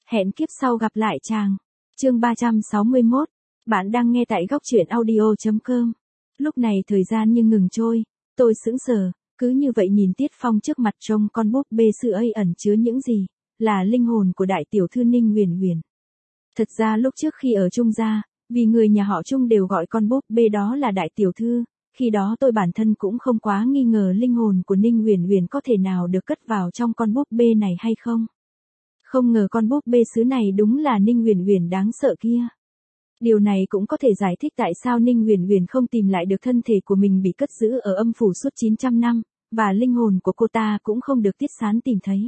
Hẹn kiếp sau gặp lại chàng. Chương 361. Bạn đang nghe tại góc truyện audio.com. Lúc này thời gian như ngừng trôi, tôi sững sờ, cứ như vậy nhìn Tiết Phong trước mặt trông con búp bê sữa ấy ẩn chứa những gì, là linh hồn của đại tiểu thư Ninh Huyền Huyền. Thật ra lúc trước khi ở Trung gia, vì người nhà họ Trung đều gọi con búp bê đó là đại tiểu thư, khi đó tôi bản thân cũng không quá nghi ngờ linh hồn của Ninh Huyền Huyền có thể nào được cất vào trong con búp bê này hay không. Không ngờ con búp bê sứ này đúng là Ninh Huyền Huyền đáng sợ kia. Điều này cũng có thể giải thích tại sao Ninh Huyền Huyền không tìm lại được thân thể của mình bị cất giữ ở âm phủ suốt 900 năm, và linh hồn của cô ta cũng không được Tiết Sán tìm thấy.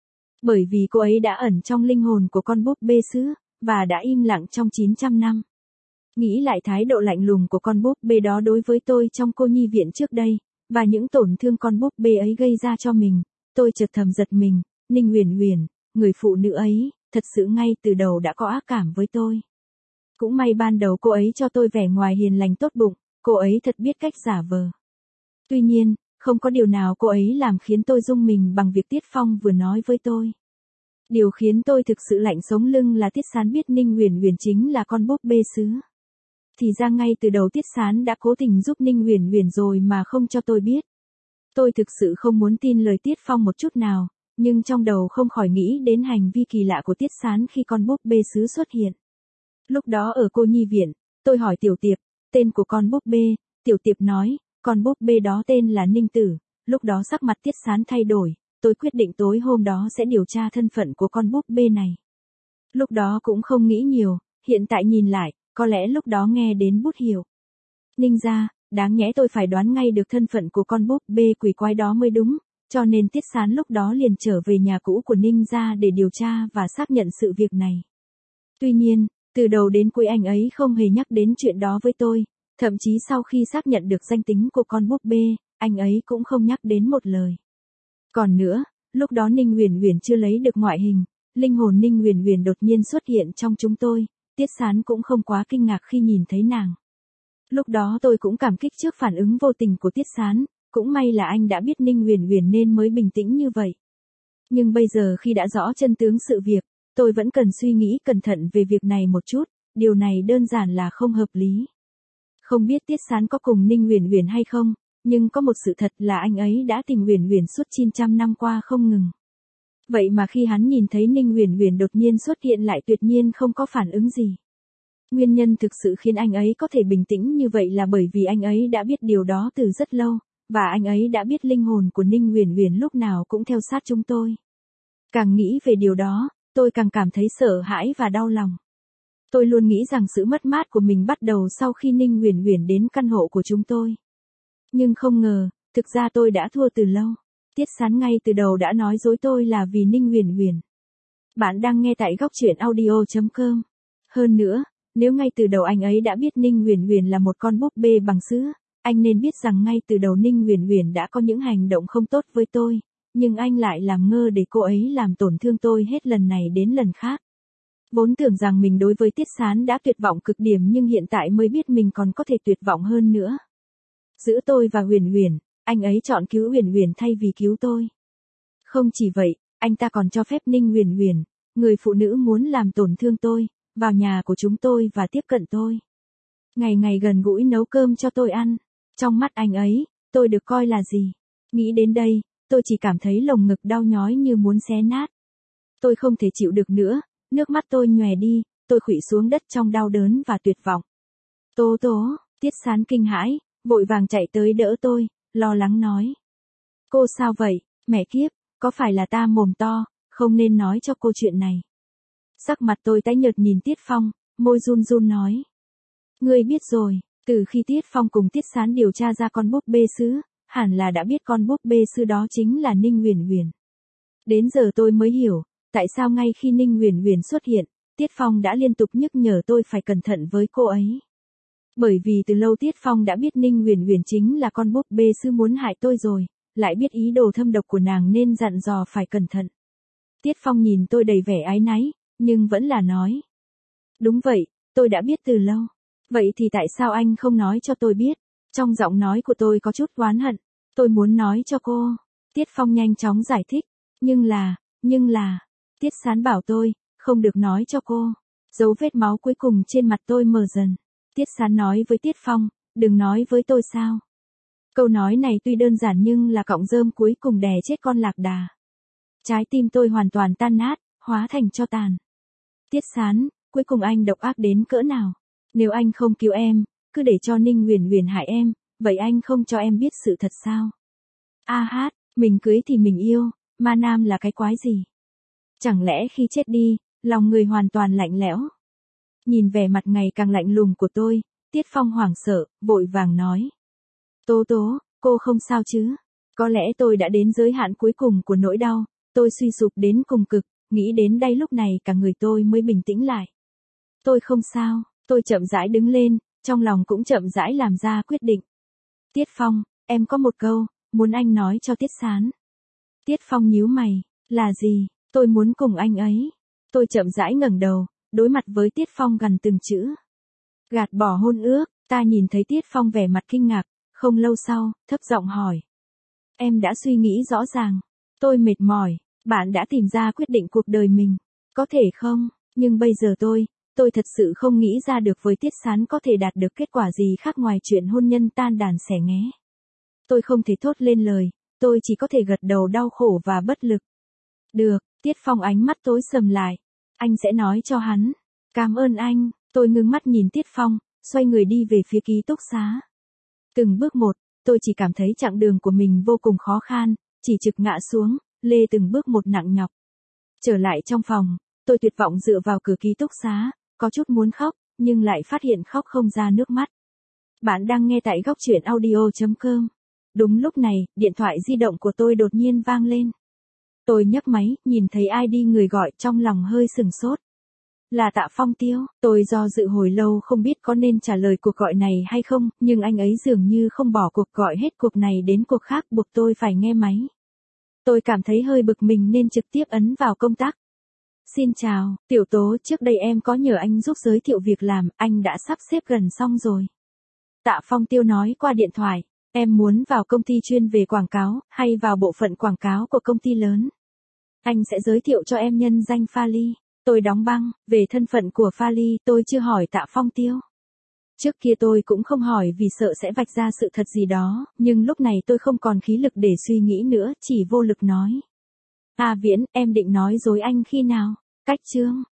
Bởi vì cô ấy đã ẩn trong linh hồn của con búp bê sứ, và đã im lặng trong 900 năm. Nghĩ lại thái độ lạnh lùng của con búp bê đó đối với tôi trong cô nhi viện trước đây, và những tổn thương con búp bê ấy gây ra cho mình, tôi chợt thầm giật mình, Ninh Huyền Huyền, người phụ nữ ấy, thật sự ngay từ đầu đã có ác cảm với tôi. Cũng may ban đầu cô ấy cho tôi vẻ ngoài hiền lành tốt bụng, cô ấy thật biết cách giả vờ. Tuy nhiên, không có điều nào cô ấy làm khiến tôi rung mình bằng việc Tiết Phong vừa nói với tôi. Điều khiến tôi thực sự lạnh sống lưng là Tiết Sán biết Ninh Huyền Huyền chính là con búp bê sứ. Thì ra ngay từ đầu Tiết Sán đã cố tình giúp Ninh Huyền Huyền rồi mà không cho tôi biết. Tôi thực sự không muốn tin lời Tiết Phong một chút nào, nhưng trong đầu không khỏi nghĩ đến hành vi kỳ lạ của Tiết Sán khi con búp bê sứ xuất hiện. Lúc đó ở cô nhi viện, tôi hỏi Tiểu Tiệp, tên của con búp bê, Tiểu Tiệp nói, con búp bê đó tên là Ninh Tử. Lúc đó sắc mặt Tiết Sán thay đổi, tôi quyết định tối hôm đó sẽ điều tra thân phận của con búp bê này. Lúc đó cũng không nghĩ nhiều, hiện tại nhìn lại, có lẽ lúc đó nghe đến bút hiệu Ninh gia, đáng nhẽ tôi phải đoán ngay được thân phận của con búp bê quỷ quái đó mới đúng, cho nên Tiết Sán lúc đó liền trở về nhà cũ của Ninh gia để điều tra và xác nhận sự việc này. Tuy nhiên, từ đầu đến cuối anh ấy không hề nhắc đến chuyện đó với tôi, thậm chí sau khi xác nhận được danh tính của con búp bê, anh ấy cũng không nhắc đến một lời. Còn nữa, lúc đó Ninh Huyền Huyền chưa lấy được ngoại hình, linh hồn Ninh Huyền Huyền đột nhiên xuất hiện trong chúng tôi, Tiết Sán cũng không quá kinh ngạc khi nhìn thấy nàng. Lúc đó tôi cũng cảm kích trước phản ứng vô tình của Tiết Sán, cũng may là anh đã biết Ninh Huyền Huyền nên mới bình tĩnh như vậy. Nhưng bây giờ khi đã rõ chân tướng sự việc, tôi vẫn cần suy nghĩ cẩn thận về việc này một chút, điều này đơn giản là không hợp lý. Không biết Tiết Sán có cùng Ninh Huyền Huyền hay không, nhưng có một sự thật là anh ấy đã tìm Huyền Huyền suốt 900 năm qua không ngừng. Vậy mà khi hắn nhìn thấy Ninh Huyền Huyền đột nhiên xuất hiện lại tuyệt nhiên không có phản ứng gì. Nguyên nhân thực sự khiến anh ấy có thể bình tĩnh như vậy là bởi vì anh ấy đã biết điều đó từ rất lâu, và anh ấy đã biết linh hồn của Ninh Huyền Huyền lúc nào cũng theo sát chúng tôi. Càng nghĩ về điều đó, tôi càng cảm thấy sợ hãi và đau lòng. Tôi luôn nghĩ rằng sự mất mát của mình bắt đầu sau khi Ninh Huyền Huyền đến căn hộ của chúng tôi. Nhưng không ngờ, thực ra tôi đã thua từ lâu. Tiết Sán ngay từ đầu đã nói dối tôi là vì Ninh Huyền Huyền. Bạn đang nghe tại góc truyện audio.com. Hơn nữa, nếu ngay từ đầu anh ấy đã biết Ninh Huyền Huyền là một con búp bê bằng sữa, anh nên biết rằng ngay từ đầu Ninh Huyền Huyền đã có những hành động không tốt với tôi, nhưng anh lại làm ngơ để cô ấy làm tổn thương tôi hết lần này đến lần khác. Vốn tưởng rằng mình đối với Tiết Sán đã tuyệt vọng cực điểm nhưng hiện tại mới biết mình còn có thể tuyệt vọng hơn nữa. Giữa tôi và Huyền Huyền, anh ấy chọn cứu Huyền Huyền thay vì cứu tôi. Không chỉ vậy, anh ta còn cho phép Ninh Huyền Huyền, người phụ nữ muốn làm tổn thương tôi, vào nhà của chúng tôi và tiếp cận tôi. Ngày ngày gần gũi nấu cơm cho tôi ăn. Trong mắt anh ấy, tôi được coi là gì? Nghĩ đến đây, tôi chỉ cảm thấy lồng ngực đau nhói như muốn xé nát. Tôi không thể chịu được nữa, nước mắt tôi nhòe đi, tôi khuỵu xuống đất trong đau đớn và tuyệt vọng. Tố tố, Tiết Sán kinh hãi, vội vàng chạy tới đỡ tôi, lo lắng nói. Cô sao vậy, mẹ kiếp, có phải là ta mồm to, không nên nói cho cô chuyện này. Sắc mặt tôi tái nhợt nhìn Tiết Phong, môi run run nói. Ngươi biết rồi, từ khi Tiết Phong cùng Tiết Sán điều tra ra con búp bê sứ, hẳn là đã biết con búp bê sứ đó chính là Ninh Huyền Huyền. Đến giờ tôi mới hiểu, tại sao ngay khi Ninh Huyền Huyền xuất hiện, Tiết Phong đã liên tục nhắc nhở tôi phải cẩn thận với cô ấy. Bởi vì từ lâu Tiết Phong đã biết Ninh Huyền Huyền chính là con búp bê sứ muốn hại tôi rồi, lại biết ý đồ thâm độc của nàng nên dặn dò phải cẩn thận. Tiết Phong nhìn tôi đầy vẻ áy náy, nhưng vẫn là nói. Đúng vậy, tôi đã biết từ lâu. Vậy thì tại sao anh không nói cho tôi biết? Trong giọng nói của tôi có chút oán hận. Tôi muốn nói cho cô. Tiết Phong nhanh chóng giải thích. Nhưng là, Tiết Sán bảo tôi, Không được nói cho cô. Dấu vết máu cuối cùng trên mặt tôi mờ dần. Tiết Sán nói với Tiết Phong, đừng nói với tôi sao. Câu nói này tuy đơn giản nhưng là cọng rơm cuối cùng đè chết con lạc đà. Trái tim tôi hoàn toàn tan nát, hóa thành tro tàn. Tiết Sán, cuối cùng anh độc ác đến cỡ nào? Nếu anh không cứu em, cứ để cho Ninh Huyền Huyền hại em, vậy anh không cho em biết sự thật sao? A hát, mình cưới thì mình yêu, ma nam là cái quái gì? Chẳng lẽ khi chết đi, lòng người hoàn toàn lạnh lẽo? Nhìn vẻ mặt ngày càng lạnh lùng của tôi, Tiết Phong hoảng sợ, vội vàng nói. Tố Tố, cô không sao chứ? Có lẽ tôi đã đến giới hạn cuối cùng của nỗi đau, tôi suy sụp đến cùng cực, nghĩ đến đây lúc này cả người tôi mới bình tĩnh lại. Tôi không sao, tôi chậm rãi đứng lên, trong lòng cũng chậm rãi làm ra quyết định. Tiết Phong, em có một câu, muốn anh nói cho Tiết Sán. Tiết Phong nhíu mày, là gì? Tôi muốn cùng anh ấy. Tôi chậm rãi ngẩng đầu, đối mặt với Tiết Phong gần từng chữ. Gạt bỏ hôn ước, ta nhìn thấy Tiết Phong vẻ mặt kinh ngạc, không lâu sau, thấp giọng hỏi. Em đã suy nghĩ rõ ràng. Tôi mệt mỏi, bạn đã tìm ra quyết định cuộc đời mình. Có thể không, nhưng bây giờ tôi thật sự không nghĩ ra được với Tiết Sán có thể đạt được kết quả gì khác ngoài chuyện hôn nhân tan đàn xẻ nghé. Tôi không thể thốt lên lời, tôi chỉ có thể gật đầu đau khổ và bất lực. Được, Tiết Phong ánh mắt tối sầm lại. Anh sẽ nói cho hắn. Cảm ơn anh, tôi ngưng mắt nhìn Tiết Phong, xoay người đi về phía ký túc xá. Từng bước một, tôi chỉ cảm thấy chặng đường của mình vô cùng khó khăn, chỉ trực ngã xuống, lê từng bước một nặng nhọc. Trở lại trong phòng, tôi tuyệt vọng dựa vào cửa ký túc xá, có chút muốn khóc, nhưng lại phát hiện khóc không ra nước mắt. Bạn đang nghe tại góc truyện audio.com. Đúng lúc này, điện thoại di động của tôi đột nhiên vang lên. Tôi nhấc máy, nhìn thấy ID người gọi trong lòng hơi sừng sốt. Là Tạ Phong Tiêu, tôi do dự hồi lâu không biết có nên trả lời cuộc gọi này hay không, nhưng anh ấy dường như không bỏ cuộc gọi hết cuộc này đến cuộc khác buộc tôi phải nghe máy. Tôi cảm thấy hơi bực mình nên trực tiếp ấn vào công tắc. Xin chào, Tiểu Tố, trước đây em có nhờ anh giúp giới thiệu việc làm, anh đã sắp xếp gần xong rồi. Tạ Phong Tiêu nói qua điện thoại, em muốn vào công ty chuyên về quảng cáo, hay vào bộ phận quảng cáo của công ty lớn? Anh sẽ giới thiệu cho em nhân danh Fali. Tôi đóng băng, về thân phận của Fali tôi chưa hỏi Tạ Phong Tiêu. Trước kia tôi cũng không hỏi vì sợ sẽ vạch ra sự thật gì đó, nhưng lúc này tôi không còn khí lực để suy nghĩ nữa, chỉ vô lực nói. À Viễn, em định nói dối anh khi nào? Cách chương.